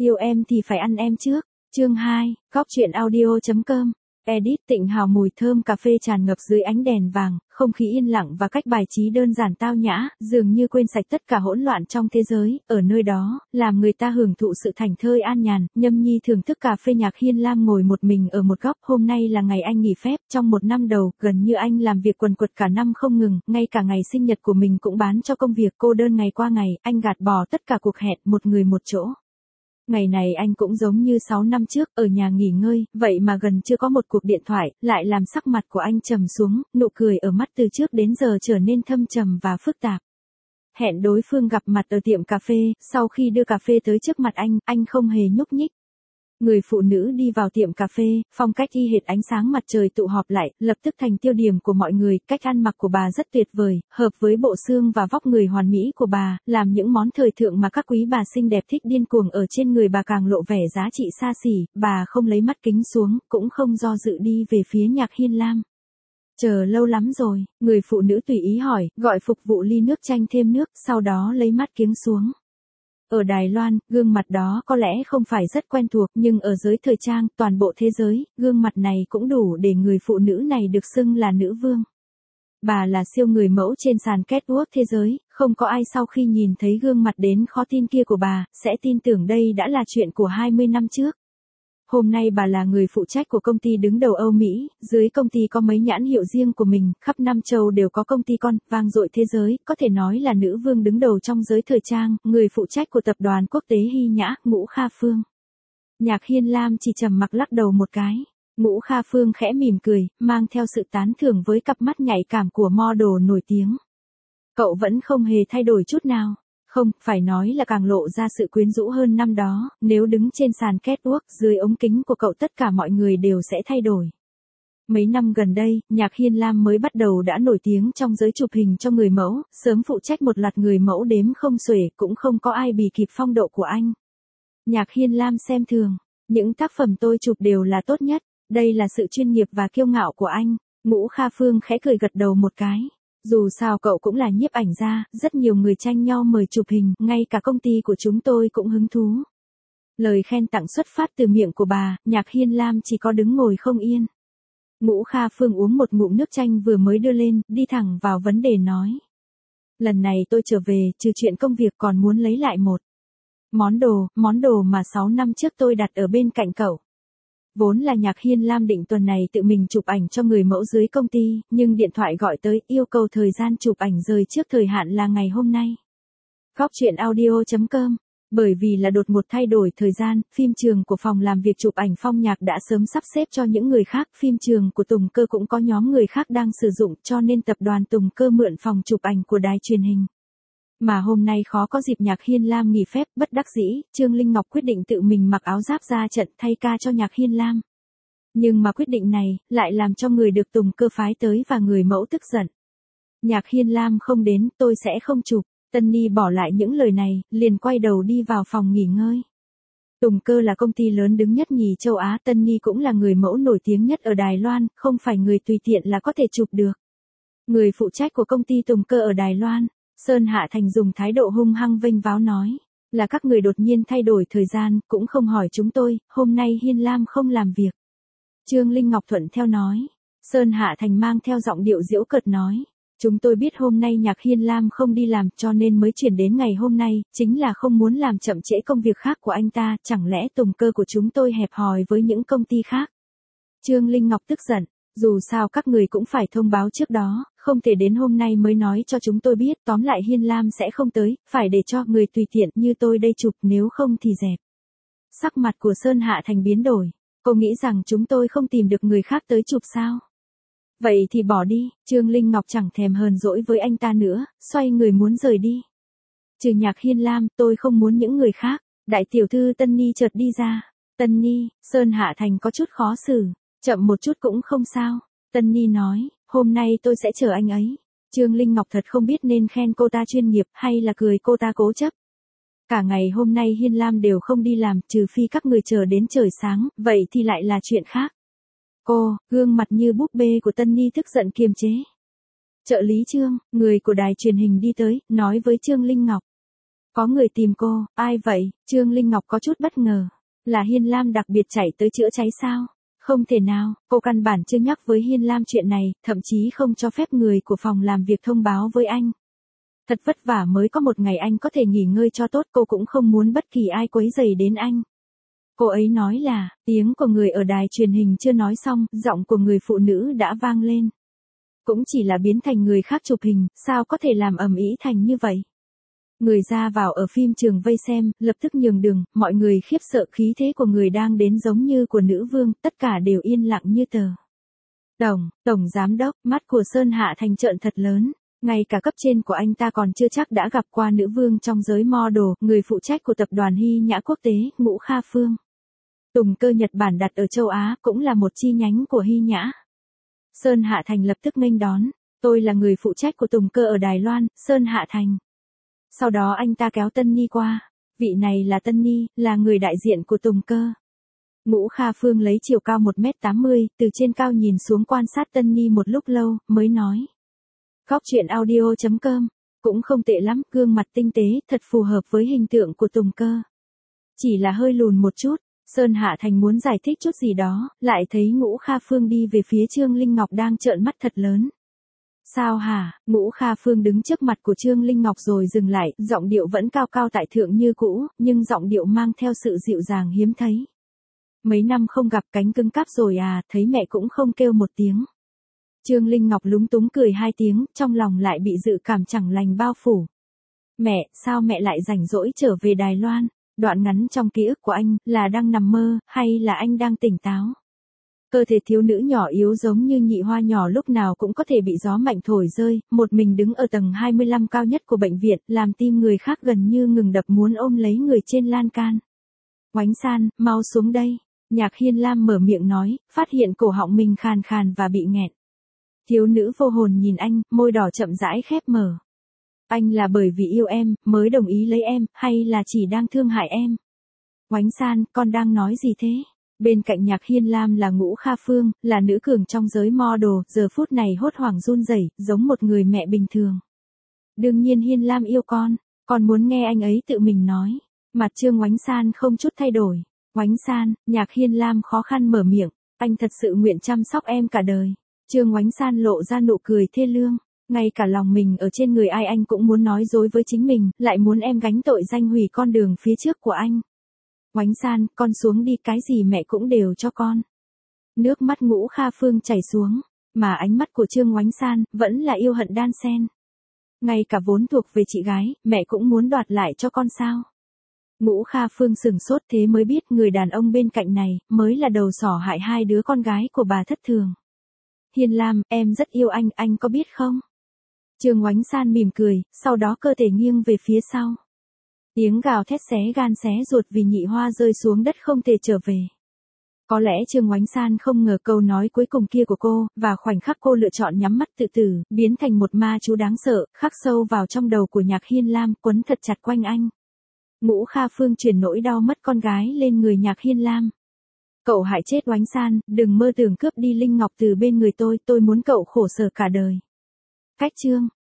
Yêu em thì phải ăn em trước. Chương 2, Góc truyện audio.com. Edit. Tịnh hào mùi thơm cà phê tràn ngập dưới ánh đèn vàng, không khí yên lặng và cách bài trí đơn giản tao nhã, dường như quên sạch tất cả hỗn loạn trong thế giới, ở nơi đó, làm người ta hưởng thụ sự thảnh thơi an nhàn. Nhâm Nhi thưởng thức cà phê. Nhạc Hiên Lam ngồi một mình ở một góc. Hôm nay là ngày anh nghỉ phép, trong một năm đầu, gần như anh làm việc quần quật cả năm không ngừng, ngay cả ngày sinh nhật của mình cũng bán cho công việc. Cô đơn ngày qua ngày, anh gạt bỏ tất cả cuộc hẹn, một người một chỗ. Ngày này anh cũng giống như 6 năm trước, ở nhà nghỉ ngơi, vậy mà gần chưa có một cuộc điện thoại, lại làm sắc mặt của anh trầm xuống, nụ cười ở mắt từ trước đến giờ trở nên thâm trầm và phức tạp. Hẹn đối phương gặp mặt ở tiệm cà phê, sau khi đưa cà phê tới trước mặt anh không hề nhúc nhích. Người phụ nữ đi vào tiệm cà phê, phong cách y hệt ánh sáng mặt trời tụ họp lại, lập tức thành tiêu điểm của mọi người. Cách ăn mặc của bà rất tuyệt vời, hợp với bộ xương và vóc người hoàn mỹ của bà, làm những món thời thượng mà các quý bà xinh đẹp thích điên cuồng ở trên người bà càng lộ vẻ giá trị xa xỉ. Bà không lấy mắt kính xuống, cũng không do dự đi về phía Nhạc Hiên Lam. Chờ lâu lắm rồi, người phụ nữ tùy ý hỏi, gọi phục vụ ly nước chanh thêm nước, sau đó lấy mắt kiếng xuống. Ở Đài Loan, gương mặt đó có lẽ không phải rất quen thuộc, nhưng ở giới thời trang, toàn bộ thế giới, gương mặt này cũng đủ để người phụ nữ này được xưng là nữ vương. Bà là siêu người mẫu trên sàn catwalk thế giới, không có ai sau khi nhìn thấy gương mặt đến khó tin kia của bà, sẽ tin tưởng đây đã là chuyện của 20 năm trước. Hôm nay bà là người phụ trách của công ty đứng đầu Âu Mỹ, dưới công ty có mấy nhãn hiệu riêng của mình, khắp năm châu đều có công ty con, vang dội thế giới, có thể nói là nữ vương đứng đầu trong giới thời trang, người phụ trách của tập đoàn quốc tế Hy Nhã, Ngũ Kha Phương. Nhạc Hiên Lam chỉ trầm mặc lắc đầu một cái. Ngũ Kha Phương khẽ mỉm cười, mang theo sự tán thưởng với cặp mắt nhạy cảm của model nổi tiếng. Cậu vẫn không hề thay đổi chút nào. Không, phải nói là càng lộ ra sự quyến rũ hơn năm đó, nếu đứng trên sàn catwalk, dưới ống kính của cậu tất cả mọi người đều sẽ thay đổi. Mấy năm gần đây, Nhạc Hiên Lam mới bắt đầu đã nổi tiếng trong giới chụp hình cho người mẫu, sớm phụ trách một loạt người mẫu đếm không xuể, cũng không có ai bì kịp phong độ của anh. Nhạc Hiên Lam xem thường, những tác phẩm tôi chụp đều là tốt nhất, đây là sự chuyên nghiệp và kiêu ngạo của anh. Ngũ Kha Phương khẽ cười gật đầu một cái. Dù sao cậu cũng là nhiếp ảnh gia, rất nhiều người tranh nhau mời chụp hình, ngay cả công ty của chúng tôi cũng hứng thú. Lời khen tặng xuất phát từ miệng của bà, Nhạc Hiên Lam chỉ có đứng ngồi không yên. Ngũ Kha Phương uống một ngụm nước chanh vừa mới đưa lên, đi thẳng vào vấn đề nói. Lần này tôi trở về, trừ chuyện công việc còn muốn lấy lại một món đồ mà 6 năm trước tôi đặt ở bên cạnh cậu. Vốn là Nhạc Hiên Lam định tuần này tự mình chụp ảnh cho người mẫu dưới công ty, nhưng điện thoại gọi tới, yêu cầu thời gian chụp ảnh rời trước thời hạn là ngày hôm nay. Góc truyện audio.com. Bởi vì là đột ngột thay đổi thời gian, phim trường của phòng làm việc chụp ảnh Phong Nhạc đã sớm sắp xếp cho những người khác, phim trường của Tùng Cơ cũng có nhóm người khác đang sử dụng, cho nên tập đoàn Tùng Cơ mượn phòng chụp ảnh của đài truyền hình. Mà hôm nay khó có dịp Nhạc Hiên Lam nghỉ phép, bất đắc dĩ, Trương Linh Ngọc quyết định tự mình mặc áo giáp ra trận thay ca cho Nhạc Hiên Lam. Nhưng mà quyết định này, lại làm cho người được Tùng Cơ phái tới và người mẫu tức giận. Nhạc Hiên Lam không đến, tôi sẽ không chụp. Tân Ni bỏ lại những lời này, liền quay đầu đi vào phòng nghỉ ngơi. Tùng Cơ là công ty lớn đứng nhất nhì châu Á, Tân Ni cũng là người mẫu nổi tiếng nhất ở Đài Loan, không phải người tùy tiện là có thể chụp được. Người phụ trách của công ty Tùng Cơ ở Đài Loan, Sơn Hạ Thành dùng thái độ hung hăng vênh váo nói, là các người đột nhiên thay đổi thời gian, cũng không hỏi chúng tôi, hôm nay Hiên Lam không làm việc. Trương Linh Ngọc thuận theo nói, Sơn Hạ Thành mang theo giọng điệu giễu cợt nói, chúng tôi biết hôm nay Nhạc Hiên Lam không đi làm cho nên mới chuyển đến ngày hôm nay, chính là không muốn làm chậm trễ công việc khác của anh ta, chẳng lẽ Tùng Cơ của chúng tôi hẹp hòi với những công ty khác. Trương Linh Ngọc tức giận. Dù sao các người cũng phải thông báo trước đó, không thể đến hôm nay mới nói cho chúng tôi biết, tóm lại Hiên Lam sẽ không tới, phải để cho người tùy tiện như tôi đây chụp, nếu không thì dẹp. Sắc mặt của Sơn Hạ Thành biến đổi, cô nghĩ rằng chúng tôi không tìm được người khác tới chụp sao? Vậy thì bỏ đi, Trương Linh Ngọc chẳng thèm hờn dỗi với anh ta nữa, xoay người muốn rời đi. Trừ Nhạc Hiên Lam, tôi không muốn những người khác. Đại tiểu thư Tân Ni chợt đi ra. Tân Ni, Sơn Hạ Thành có chút khó xử. Chậm một chút cũng không sao. Tân Ni nói, hôm nay tôi sẽ chờ anh ấy. Trương Linh Ngọc thật không biết nên khen cô ta chuyên nghiệp hay là cười cô ta cố chấp. Cả ngày hôm nay Hiên Lam đều không đi làm, trừ phi các người chờ đến trời sáng, vậy thì lại là chuyện khác. Cô, gương mặt như búp bê của Tân Ni tức giận kiềm chế. Trợ lý Trương, người của đài truyền hình đi tới, nói với Trương Linh Ngọc. Có người tìm cô, ai vậy? Trương Linh Ngọc có chút bất ngờ. Là Hiên Lam đặc biệt chạy tới chữa cháy sao? Không thể nào, cô căn bản chưa nhắc với Hiên Lam chuyện này, thậm chí không cho phép người của phòng làm việc thông báo với anh. Thật vất vả mới có một ngày anh có thể nghỉ ngơi cho tốt, cô cũng không muốn bất kỳ ai quấy rầy đến anh. Cô ấy nói là, tiếng của người ở đài truyền hình chưa nói xong, giọng của người phụ nữ đã vang lên. Cũng chỉ là biến thành người khác chụp hình, sao có thể làm ầm ĩ thành như vậy? Người ra vào ở phim trường vây xem, lập tức nhường đường, mọi người khiếp sợ khí thế của người đang đến giống như của nữ vương, tất cả đều yên lặng như tờ. Tổng giám đốc, mắt của Sơn Hạ Thành trợn thật lớn. Ngay cả cấp trên của anh ta còn chưa chắc đã gặp qua nữ vương trong giới model, người phụ trách của tập đoàn Hy Nhã Quốc tế, Ngũ Kha Phương. Tùng Cơ Nhật Bản đặt ở châu Á, cũng là một chi nhánh của Hy Nhã. Sơn Hạ Thành lập tức nghênh đón, tôi là người phụ trách của Tùng Cơ ở Đài Loan, Sơn Hạ Thành. Sau đó anh ta kéo Tân Nhi qua, vị này là Tân Nhi, là người đại diện của Tùng Cơ. Ngũ Kha Phương lấy chiều cao 1m80, từ trên cao nhìn xuống quan sát Tân Nhi một lúc lâu, mới nói. Góc truyện audio.com, cũng không tệ lắm, gương mặt tinh tế, thật phù hợp với hình tượng của Tùng Cơ. Chỉ là hơi lùn một chút, Sơn Hạ Thành muốn giải thích chút gì đó, lại thấy Ngũ Kha Phương đi về phía Trương Linh Ngọc đang trợn mắt thật lớn. Sao hả? Ngũ Kha Phương đứng trước mặt của Trương Linh Ngọc rồi dừng lại, giọng điệu vẫn cao cao tại thượng như cũ, nhưng giọng điệu mang theo sự dịu dàng hiếm thấy. Mấy năm không gặp, cánh cứng cáp rồi à, thấy mẹ cũng không kêu một tiếng. Trương Linh Ngọc lúng túng cười hai tiếng, trong lòng lại bị dự cảm chẳng lành bao phủ. Mẹ, sao mẹ lại rảnh rỗi trở về Đài Loan? Đoạn ngắn trong ký ức của anh, là đang nằm mơ, hay là anh đang tỉnh táo? Cơ thể thiếu nữ nhỏ yếu giống như nhị hoa nhỏ lúc nào cũng có thể bị gió mạnh thổi rơi, một mình đứng ở tầng 25 cao nhất của bệnh viện, làm tim người khác gần như ngừng đập muốn ôm lấy người trên lan can. Oánh San, mau xuống đây. Nhạc Hiên Lam mở miệng nói, phát hiện cổ họng mình khàn khàn và bị nghẹn. Thiếu nữ vô hồn nhìn anh, môi đỏ chậm rãi khép mở. Anh là bởi vì yêu em, mới đồng ý lấy em, hay là chỉ đang thương hại em? Oánh San, con đang nói gì thế? Bên cạnh Nhạc Hiên Lam là Ngũ Kha Phương, là nữ cường trong giới model, giờ phút này hốt hoảng run rẩy, giống một người mẹ bình thường. Đương nhiên Hiên Lam yêu con muốn nghe anh ấy tự mình nói. Mặt Trương Oánh San không chút thay đổi. Oánh San, Nhạc Hiên Lam khó khăn mở miệng, anh thật sự nguyện chăm sóc em cả đời. Trương Oánh San lộ ra nụ cười thê lương, ngay cả lòng mình ở trên người ai anh cũng muốn nói dối với chính mình, lại muốn em gánh tội danh hủy con đường phía trước của anh. Oánh San, con xuống đi, cái gì mẹ cũng đều cho con. Nước mắt Ngũ Kha Phương chảy xuống, mà ánh mắt của Trương Oánh San vẫn là yêu hận đan xen. Ngay cả vốn thuộc về chị gái, mẹ cũng muốn đoạt lại cho con sao? Ngũ Kha Phương sừng sốt, thế mới biết người đàn ông bên cạnh này mới là đầu sỏ hại hai đứa con gái của bà thất thường. Hiên Lam, em rất yêu anh có biết không? Trương Oánh San mỉm cười, sau đó cơ thể nghiêng về phía sau. Tiếng gào thét xé gan xé ruột vì nhị hoa rơi xuống đất không thể trở về. Có lẽ Trương Oánh San không ngờ câu nói cuối cùng kia của cô, và khoảnh khắc cô lựa chọn nhắm mắt tự tử, biến thành một ma chú đáng sợ, khắc sâu vào trong đầu của Nhạc Hiên Lam, quấn thật chặt quanh anh. Ngũ Kha Phương chuyển nỗi đau mất con gái lên người Nhạc Hiên Lam. Cậu hại chết Oánh San, đừng mơ tưởng cướp đi Linh Ngọc từ bên người tôi muốn cậu khổ sở cả đời. Cách chương